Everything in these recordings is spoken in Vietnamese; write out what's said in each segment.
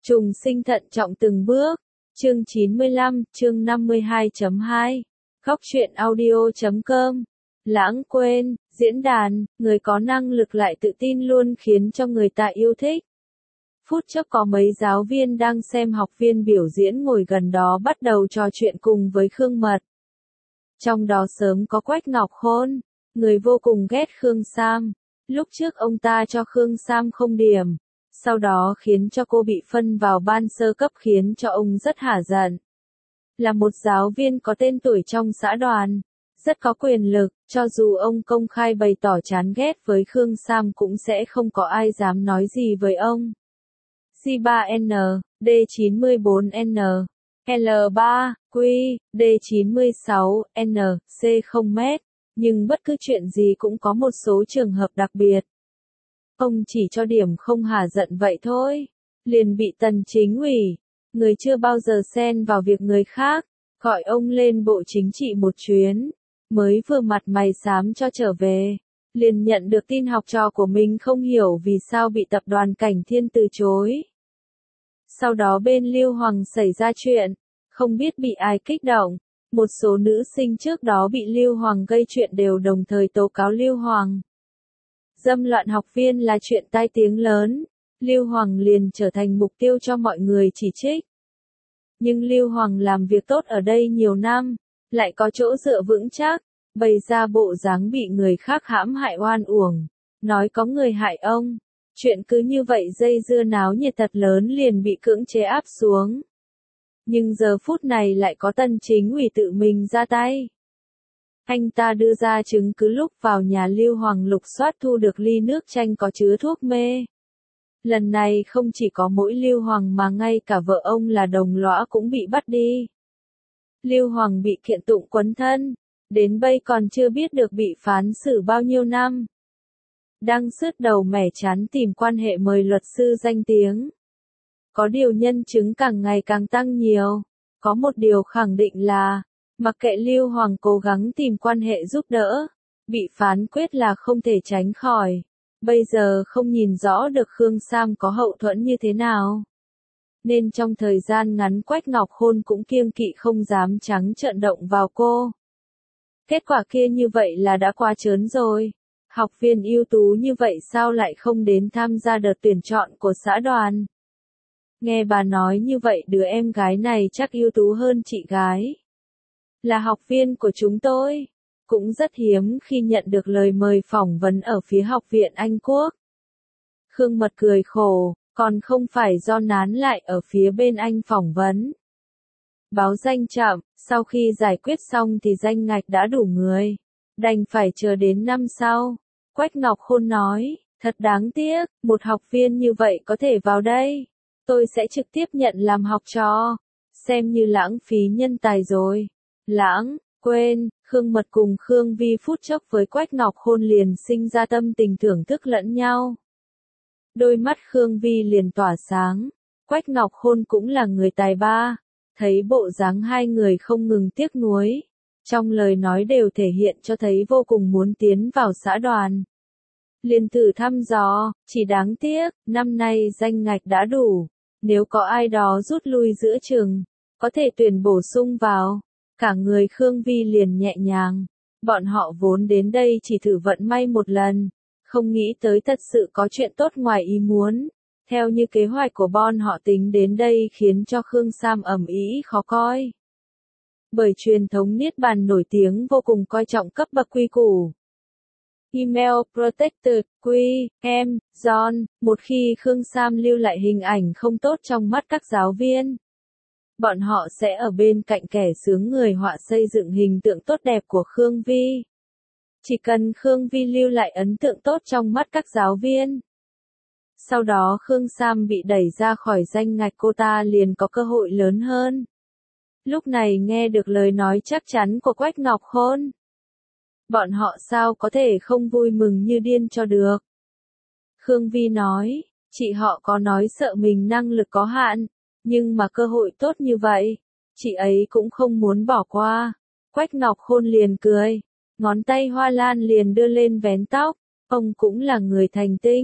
Trùng sinh thận trọng từng bước. Chương 95, chương 52.2. Góc truyện audio.com. Lãng quên, diễn đàn, người có năng lực lại tự tin luôn khiến cho người ta yêu thích. Phút chốc có mấy giáo viên đang xem học viên biểu diễn ngồi gần đó bắt đầu trò chuyện cùng với Khương Mật. Trong đó sớm có Quách Ngọc Khôn, người vô cùng ghét Khương Sam. Lúc trước ông ta cho Khương Sam không điểm, sau đó khiến cho cô bị phân vào ban sơ cấp khiến cho ông rất hả giận. Là một giáo viên có tên tuổi trong xã đoàn, rất có quyền lực, cho dù ông công khai bày tỏ chán ghét với Khương Sam cũng sẽ không có ai dám nói gì với ông. J3N, D94N, L3, Q, D96, N, C0m, nhưng bất cứ chuyện gì cũng có một số trường hợp đặc biệt. Ông chỉ cho điểm không hả giận vậy thôi, liền bị Tần Chính Ủy, người chưa bao giờ xen vào việc người khác, gọi ông lên Bộ Chính trị một chuyến, mới vừa mặt mày xám cho trở về, liền nhận được tin học trò của mình không hiểu vì sao bị tập đoàn Cảnh Thiên từ chối. Sau đó bên Lưu Hoàng xảy ra chuyện, không biết bị ai kích động, một số nữ sinh trước đó bị Lưu Hoàng gây chuyện đều đồng thời tố cáo Lưu Hoàng. Dâm loạn học viên là chuyện tai tiếng lớn, Lưu Hoàng liền trở thành mục tiêu cho mọi người chỉ trích. Nhưng Lưu Hoàng làm việc tốt ở đây nhiều năm, lại có chỗ dựa vững chắc, bày ra bộ dáng bị người khác hãm hại oan uổng, nói có người hại ông. Chuyện cứ như vậy dây dưa náo nhiệt thật lớn liền bị cưỡng chế áp xuống. Nhưng giờ phút này lại có Tần Chính Ủy tự mình ra tay. Anh ta đưa ra chứng cứ lúc vào nhà Lưu Hoàng lục soát thu được ly nước chanh có chứa thuốc mê. Lần này không chỉ có mỗi Lưu Hoàng mà ngay cả vợ ông là Đồng Lõa cũng bị bắt đi. Lưu Hoàng bị kiện tụng quấn thân, đến bây còn chưa biết được bị phán xử bao nhiêu năm. Đang sứt đầu mẻ chán tìm quan hệ mời luật sư danh tiếng. Có điều nhân chứng càng ngày càng tăng nhiều. Có một điều khẳng định là, mặc kệ Lưu Hoàng cố gắng tìm quan hệ giúp đỡ, bị phán quyết là không thể tránh khỏi. Bây giờ không nhìn rõ được Khương Sam có hậu thuẫn như thế nào. Nên trong thời gian ngắn Quách Ngọc Khôn cũng kiêng kỵ không dám trắng trợn động vào cô. Kết quả kia như vậy là đã quá trớn rồi. Học viên ưu tú như vậy sao lại không đến tham gia đợt tuyển chọn của xã đoàn? Nghe bà nói như vậy đứa em gái này chắc ưu tú hơn chị gái. Là học viên của chúng tôi. Cũng rất hiếm khi nhận được lời mời phỏng vấn ở phía Học viện Anh Quốc. Khương Mật cười khổ, còn không phải do nán lại ở phía bên anh phỏng vấn. Báo danh chậm, sau khi giải quyết xong thì danh ngạch đã đủ người. Đành phải chờ đến năm sau. Quách Ngọc Khôn nói, thật đáng tiếc, một học viên như vậy có thể vào đây. Tôi sẽ trực tiếp nhận làm học trò. Xem như lãng phí nhân tài rồi. Lãng, quên, Khương Mật cùng Khương Vi phút chốc với Quách Ngọc Khôn liền sinh ra tâm tình thưởng thức lẫn nhau. Đôi mắt Khương Vi liền tỏa sáng. Quách Ngọc Khôn cũng là người tài ba. Thấy bộ dáng hai người không ngừng tiếc nuối. Trong lời nói đều thể hiện cho thấy vô cùng muốn tiến vào xã đoàn. Liền thử thăm dò, chỉ đáng tiếc, năm nay danh ngạch đã đủ. Nếu có ai đó rút lui giữa chừng, có thể tuyển bổ sung vào. Cả người Khương Vi liền nhẹ nhàng. Bọn họ vốn đến đây chỉ thử vận may một lần. Không nghĩ tới thật sự có chuyện tốt ngoài ý muốn. Theo như kế hoạch của bọn họ tính đến đây khiến cho Khương Sam ầm ĩ khó coi. Bởi truyền thống Niết Bàn nổi tiếng vô cùng coi trọng cấp bậc quy củ. Email Protected, Q, M, John, một khi Khương Sam lưu lại hình ảnh không tốt trong mắt các giáo viên. Bọn họ sẽ ở bên cạnh kẻ xướng người họa xây dựng hình tượng tốt đẹp của Khương Vi. Chỉ cần Khương Vi lưu lại ấn tượng tốt trong mắt các giáo viên. Sau đó Khương Sam bị đẩy ra khỏi danh ngạch cô ta liền có cơ hội lớn hơn. Lúc này nghe được lời nói chắc chắn của Quách Ngọc Khôn. Bọn họ sao có thể không vui mừng như điên cho được. Khương Vi nói, chị họ có nói sợ mình năng lực có hạn, nhưng mà cơ hội tốt như vậy, chị ấy cũng không muốn bỏ qua. Quách Ngọc Khôn liền cười, ngón tay hoa lan liền đưa lên vén tóc, ông cũng là người thành tinh,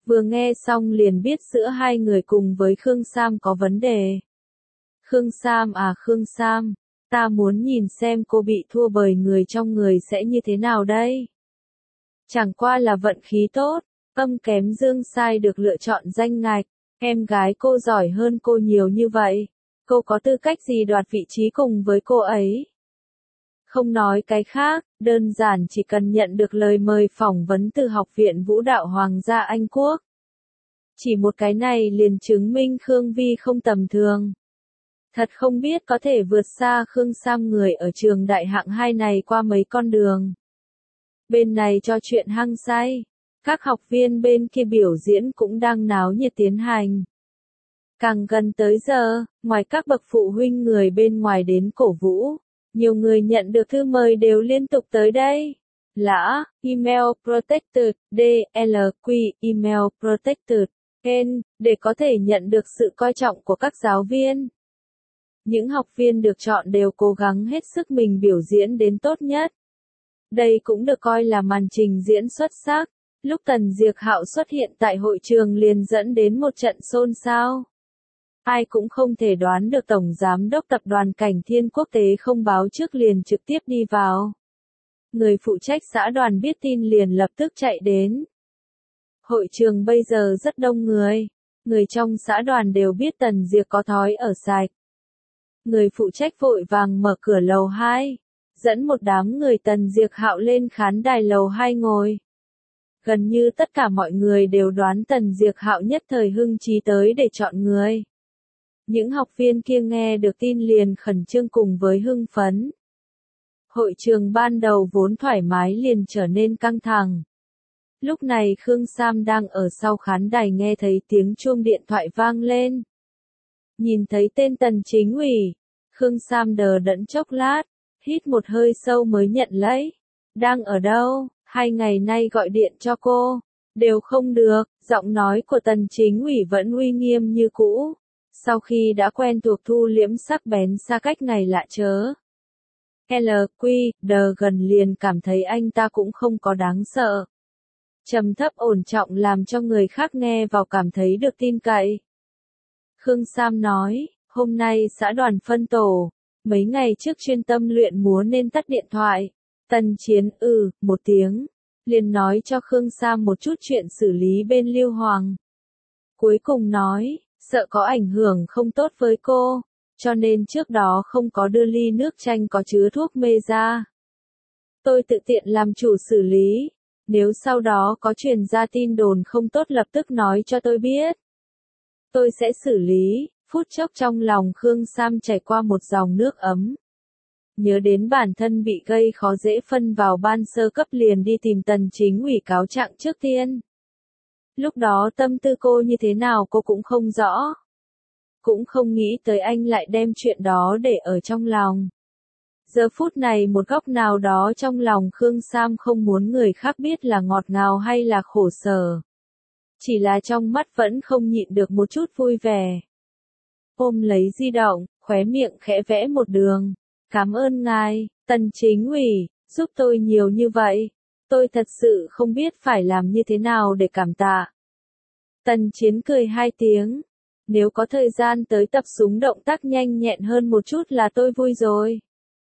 Vừa nghe xong liền biết giữa hai người cùng với Khương Sam có vấn đề. Khương Sam à Khương Sam, ta muốn nhìn xem cô bị thua bởi người trong người sẽ như thế nào đây. Chẳng qua là vận khí tốt, âm kém dương sai được lựa chọn danh ngạch, em gái cô giỏi hơn cô nhiều như vậy. Cô có tư cách gì đoạt vị trí cùng với cô ấy? Không nói cái khác, đơn giản chỉ cần nhận được lời mời phỏng vấn từ Học viện Vũ đạo Hoàng gia Anh Quốc. Chỉ một cái này liền chứng minh Khương Vi không tầm thường. Thật không biết có thể vượt xa Khương Sam người ở trường đại hạng 2 này qua mấy con đường. Bên này cho chuyện hăng say, các học viên bên kia biểu diễn cũng đang náo nhiệt tiến hành. Càng gần tới giờ, ngoài các bậc phụ huynh người bên ngoài đến cổ vũ, nhiều người nhận được thư mời đều liên tục tới đây. Lã, email protected, DLQ, email protected, N, để có thể nhận được sự coi trọng của các giáo viên. Những học viên được chọn đều cố gắng hết sức mình biểu diễn đến tốt nhất. Đây cũng được coi là màn trình diễn xuất sắc. Lúc Tần Diệc Hạo xuất hiện tại hội trường liền dẫn đến một trận xôn xao. Ai cũng không thể đoán được Tổng Giám đốc Tập đoàn Cảnh Thiên Quốc tế không báo trước liền trực tiếp đi vào. Người phụ trách xã đoàn biết tin liền lập tức chạy đến. Hội trường bây giờ rất đông người. Người trong xã đoàn đều biết Tần Diệc có thói ở sạch. Người phụ trách vội vàng mở cửa lầu 2. Dẫn một đám người Tần Diệc Hạo lên khán đài lầu 2 ngồi. Gần như tất cả mọi người đều đoán Tần Diệc Hạo nhất thời hưng trí tới để chọn người. Những học viên kia nghe được tin liền khẩn trương cùng với hưng phấn. Hội trường ban đầu vốn thoải mái liền trở nên căng thẳng. Lúc này Khương Sam đang ở sau khán đài nghe thấy tiếng chuông điện thoại vang lên. Nhìn thấy tên Tần Chính ủy, Khương Sam đờ đẫn chốc lát, hít một hơi sâu mới nhận lấy. Đang ở đâu? 2 ngày nay gọi điện cho cô, đều không được, giọng nói của Tần Chính ủy vẫn uy nghiêm như cũ. Sau khi đã quen thuộc thu liễm sắc bén xa cách ngày lạ chớ. LQ, đờ gần liền cảm thấy anh ta cũng không có đáng sợ. Trầm thấp ổn trọng làm cho người khác nghe vào cảm thấy được tin cậy. Khương Sam nói, hôm nay xã đoàn phân tổ, mấy ngày trước chuyên tâm luyện múa nên tắt điện thoại. Tần Chiến một tiếng, liền nói cho Khương Sam một chút chuyện xử lý bên Lưu Hoàng. Cuối cùng nói, sợ có ảnh hưởng không tốt với cô, cho nên trước đó không có đưa ly nước chanh có chứa thuốc mê ra. Tôi tự tiện làm chủ xử lý, nếu sau đó có truyền ra tin đồn không tốt lập tức nói cho tôi biết. Tôi sẽ xử lý, phút chốc trong lòng Khương Sam chảy qua một dòng nước ấm. Nhớ đến bản thân bị gây khó dễ phân vào ban sơ cấp liền đi tìm Tần Chính ủy cáo trạng trước tiên. Lúc đó tâm tư cô như thế nào cô cũng không rõ. Cũng không nghĩ tới anh lại đem chuyện đó để ở trong lòng. Giờ phút này một góc nào đó trong lòng Khương Sam không muốn người khác biết là ngọt ngào hay là khổ sở. Chỉ là trong mắt vẫn không nhịn được một chút vui vẻ. Ôm lấy di động, khóe miệng khẽ vẽ một đường. Cảm ơn ngài, Tần Chính ủy, giúp tôi nhiều như vậy. Tôi thật sự không biết phải làm như thế nào để cảm tạ. Tần Chiến cười 2 tiếng. Nếu có thời gian tới tập súng động tác nhanh nhẹn hơn một chút là tôi vui rồi.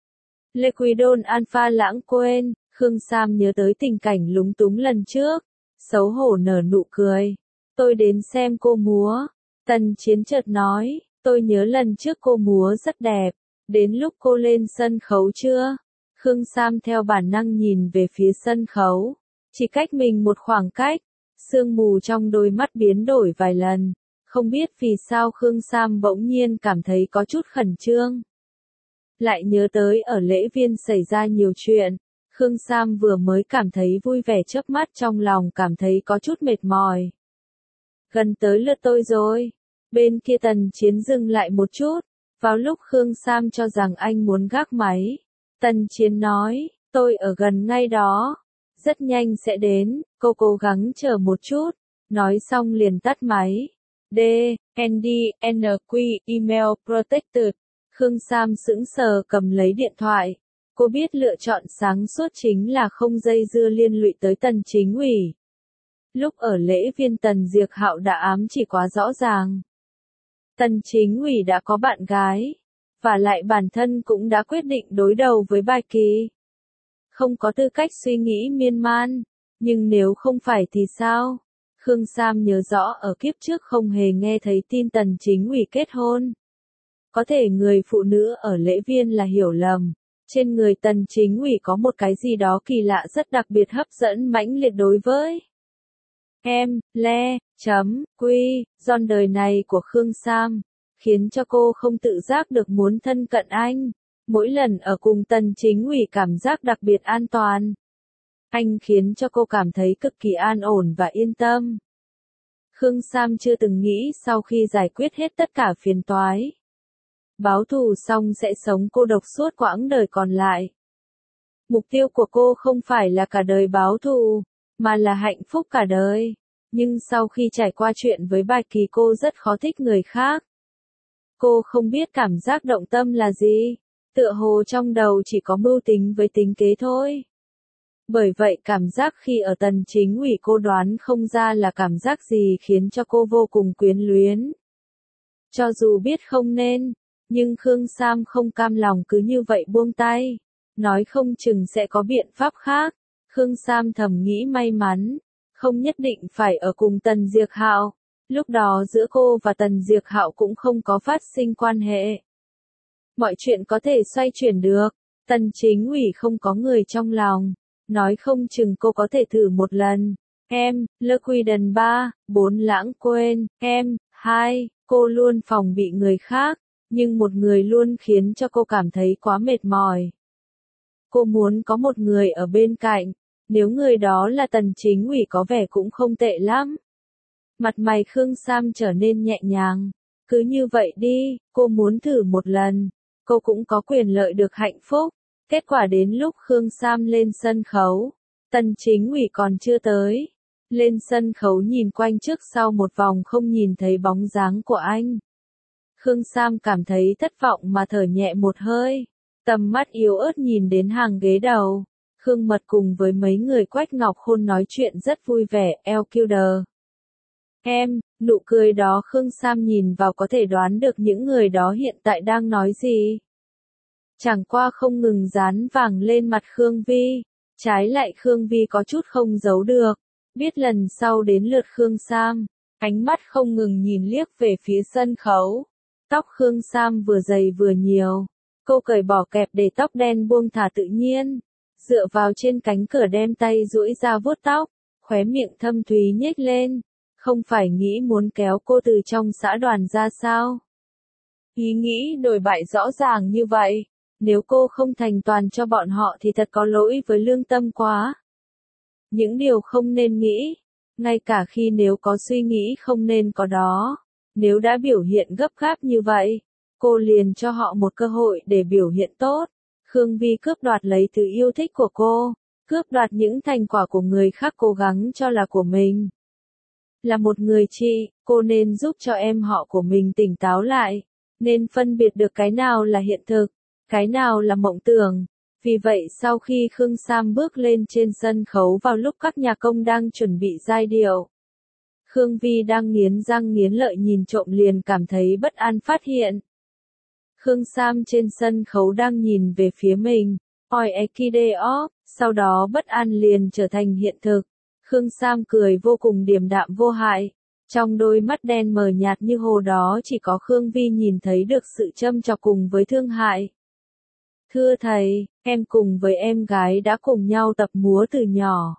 Liquidon Alpha lãng quên, Khương Sam nhớ tới tình cảnh lúng túng lần trước. Xấu hổ nở nụ cười. Tôi đến xem cô múa. Tần Chiến chợt nói, tôi nhớ lần trước cô múa rất đẹp. Đến lúc cô lên sân khấu chưa? Khương Sam theo bản năng nhìn về phía sân khấu. Chỉ cách mình một khoảng cách. Sương mù trong đôi mắt biến đổi vài lần. Không biết vì sao Khương Sam bỗng nhiên cảm thấy có chút khẩn trương. Lại nhớ tới ở lễ viên xảy ra nhiều chuyện. Khương Sam vừa mới cảm thấy vui vẻ chớp mắt trong lòng cảm thấy có chút mệt mỏi. Gần tới lượt tôi rồi. Bên kia Tần Chiến dừng lại một chút. Vào lúc Khương Sam cho rằng anh muốn gác máy. Tần Chiến nói, tôi ở gần ngay đó. Rất nhanh sẽ đến, cô cố gắng chờ một chút. Nói xong liền tắt máy. D, N, D, N, Q, email protected. Khương Sam sững sờ cầm lấy điện thoại. Cô biết lựa chọn sáng suốt chính là không dây dưa liên lụy tới Tần Chính ủy. Lúc ở lễ viên Tần Diệc Hạo đã ám chỉ quá rõ ràng. Tần Chính Ủy đã có bạn gái, và lại bản thân cũng đã quyết định đối đầu với Bạch Kỳ. Không có tư cách suy nghĩ miên man, nhưng nếu không phải thì sao? Khương Sam nhớ rõ ở kiếp trước không hề nghe thấy tin Tần Chính Ủy kết hôn. Có thể người phụ nữ ở lễ viên là hiểu lầm. Trên người Tần Chính Ủy có một cái gì đó kỳ lạ rất đặc biệt hấp dẫn mãnh liệt đối với em, quy, giòn đời này của Khương Sam, khiến cho cô không tự giác được muốn thân cận anh. Mỗi lần ở cùng Tần Chính Ủy cảm giác đặc biệt an toàn. Anh khiến cho cô cảm thấy cực kỳ an ổn và yên tâm. Khương Sam chưa từng nghĩ sau khi giải quyết hết tất cả phiền toái, báo thù xong sẽ sống cô độc suốt quãng đời còn lại. Mục tiêu của cô không phải là cả đời báo thù, mà là hạnh phúc cả đời. Nhưng sau khi trải qua chuyện với Bạch Kỳ cô rất khó thích người khác. Cô không biết cảm giác động tâm là gì, tựa hồ trong đầu chỉ có mưu tính với tính kế thôi. Bởi vậy cảm giác khi ở Tần Chính Ủy cô đoán không ra là cảm giác gì khiến cho cô vô cùng quyến luyến. Cho dù biết không nên, nhưng Khương Sam không cam lòng cứ như vậy buông tay. Nói không chừng sẽ có biện pháp khác. Khương Sam thầm nghĩ may mắn, không nhất định phải ở cùng Tần Diệc Hạo. Lúc đó giữa cô và Tần Diệc Hạo cũng không có phát sinh quan hệ. Mọi chuyện có thể xoay chuyển được. Tần Chính Ủy không có người trong lòng. Nói không chừng cô có thể thử một lần. Em, Le Quiden 3, 4 lãng quên, em, 2, cô luôn phòng bị người khác, nhưng một người luôn khiến cho cô cảm thấy quá mệt mỏi. Cô muốn có một người ở bên cạnh, nếu người đó là Tần Chính Ủy có vẻ cũng không tệ lắm. Mặt mày Khương Sam trở nên nhẹ nhàng. Cứ như vậy đi, cô muốn thử một lần, cô cũng có quyền lợi được hạnh phúc. Kết quả đến lúc Khương Sam lên sân khấu, Tần Chính Ủy còn chưa tới. Lên sân khấu nhìn quanh trước sau một vòng không nhìn thấy bóng dáng của anh. Khương Sam cảm thấy thất vọng mà thở nhẹ một hơi. Tầm mắt yếu ớt nhìn đến hàng ghế đầu. Khương Mật cùng với mấy người Quách Ngọc Khôn nói chuyện rất vui vẻ, LQD. Em, nụ cười đó Khương Sam nhìn vào có thể đoán được những người đó hiện tại đang nói gì. Chẳng qua không ngừng dán vàng lên mặt Khương Vi. Trái lại Khương Vi có chút không giấu được. Biết lần sau đến lượt Khương Sam, ánh mắt không ngừng nhìn liếc về phía sân khấu. Tóc Khương Sam vừa dày vừa nhiều. Cô cởi bỏ kẹp để tóc đen buông thả tự nhiên. Dựa vào trên cánh cửa đem tay duỗi ra vuốt tóc. Khóe miệng thâm thúy nhếch lên. Không phải nghĩ muốn kéo cô từ trong xã đoàn ra sao? Ý nghĩ đồi bại rõ ràng như vậy. Nếu cô không thành toàn cho bọn họ thì thật có lỗi với lương tâm quá. Những điều không nên nghĩ. Ngay cả khi nếu có suy nghĩ không nên có đó. Nếu đã biểu hiện gấp gáp như vậy, cô liền cho họ một cơ hội để biểu hiện tốt. Khương Vi cướp đoạt lấy thứ yêu thích của cô. Cướp đoạt những thành quả của người khác cố gắng cho là của mình. Là một người chị, cô nên giúp cho em họ của mình tỉnh táo lại. Nên phân biệt được cái nào là hiện thực, cái nào là mộng tưởng. Vì vậy sau khi Khương Sam bước lên trên sân khấu vào lúc các nhà công đang chuẩn bị giai điệu, Khương Vi đang nghiến răng nghiến lợi nhìn trộm liền cảm thấy bất an phát hiện. Khương Sam trên sân khấu đang nhìn về phía mình, oi ekideo, sau đó bất an liền trở thành hiện thực. Khương Sam cười vô cùng điềm đạm vô hại. Trong đôi mắt đen mờ nhạt như hồ đó chỉ có Khương Vi nhìn thấy được sự châm chọc cùng với thương hại. Thưa thầy, em cùng với em gái đã cùng nhau tập múa từ nhỏ.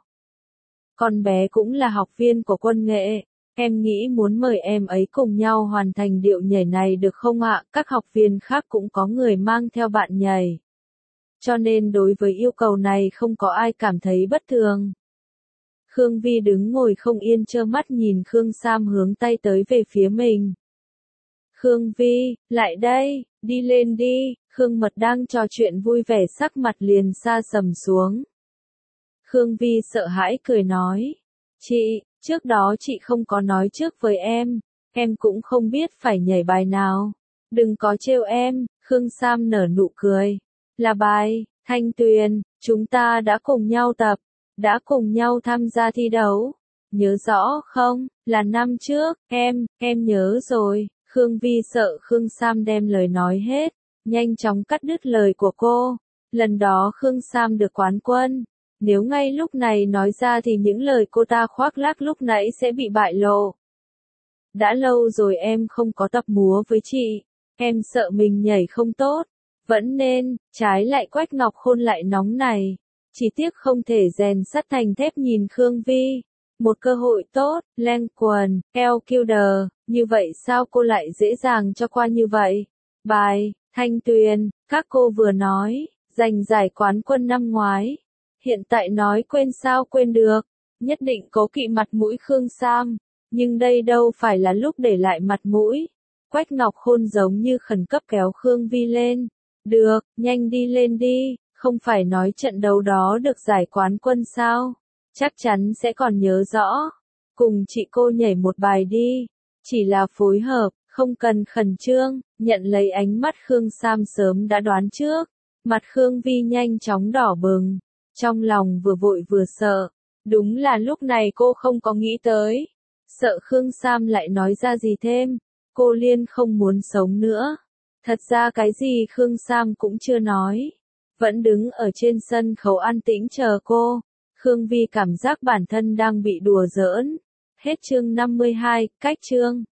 Con bé cũng là học viên của quân nghệ. Em nghĩ muốn mời em ấy cùng nhau hoàn thành điệu nhảy này được không ạ? Các học viên khác cũng có người mang theo bạn nhảy. Cho nên đối với yêu cầu này không có ai cảm thấy bất thường. Khương Vi đứng ngồi không yên trơ mắt nhìn Khương Sam hướng tay tới về phía mình. Khương Vi, lại đây, đi lên đi. Khương Mật đang trò chuyện vui vẻ sắc mặt liền sa sầm xuống. Khương Vi sợ hãi cười nói. Chị, trước đó chị không có nói trước với em cũng không biết phải nhảy bài nào. Đừng có trêu em, Khương Sam nở nụ cười. Là bài, Thanh Tuyền, chúng ta đã cùng nhau tập, đã cùng nhau tham gia thi đấu. nhớ rõ không, là năm trước, em nhớ rồi. Khương Vi sợ Khương Sam đem lời nói hết, nhanh chóng cắt đứt lời của cô. Lần đó Khương Sam được quán quân, nếu ngay lúc này nói ra thì những lời cô ta khoác lác lúc nãy sẽ bị bại lộ. Đã lâu rồi em không có tập múa với chị, em sợ mình nhảy không tốt, vẫn nên, trái lại Quách Ngọc Khôn lại nóng này. Chỉ tiếc không thể rèn sắt thành thép nhìn Khương Vi. Một cơ hội tốt, len quần, eo killer, như vậy sao cô lại dễ dàng cho qua như vậy? Bài, Thanh Tuyền, các cô vừa nói, giành giải quán quân năm ngoái. Hiện tại nói quên sao quên được, nhất định cố kỵ mặt mũi Khương Sam, nhưng đây đâu phải là lúc để lại mặt mũi. Quách Ngọc Khôn giống như khẩn cấp kéo Khương Vi lên. Được, nhanh đi lên đi, không phải nói trận đấu đó được giải quán quân sao? Chắc chắn sẽ còn nhớ rõ. Cùng chị cô nhảy một bài đi. Chỉ là phối hợp, không cần khẩn trương. Nhận lấy ánh mắt Khương Sam sớm đã đoán trước. Mặt Khương Vi nhanh chóng đỏ bừng. Trong lòng vừa vội vừa sợ. Đúng là lúc này cô không có nghĩ tới. Sợ Khương Sam lại nói ra gì thêm. Cô Liên không muốn sống nữa. Thật ra cái gì Khương Sam cũng chưa nói. Vẫn đứng ở trên sân khấu an tĩnh chờ cô. Khương Vi cảm giác bản thân đang bị đùa giỡn. Hết chương 52, cách chương.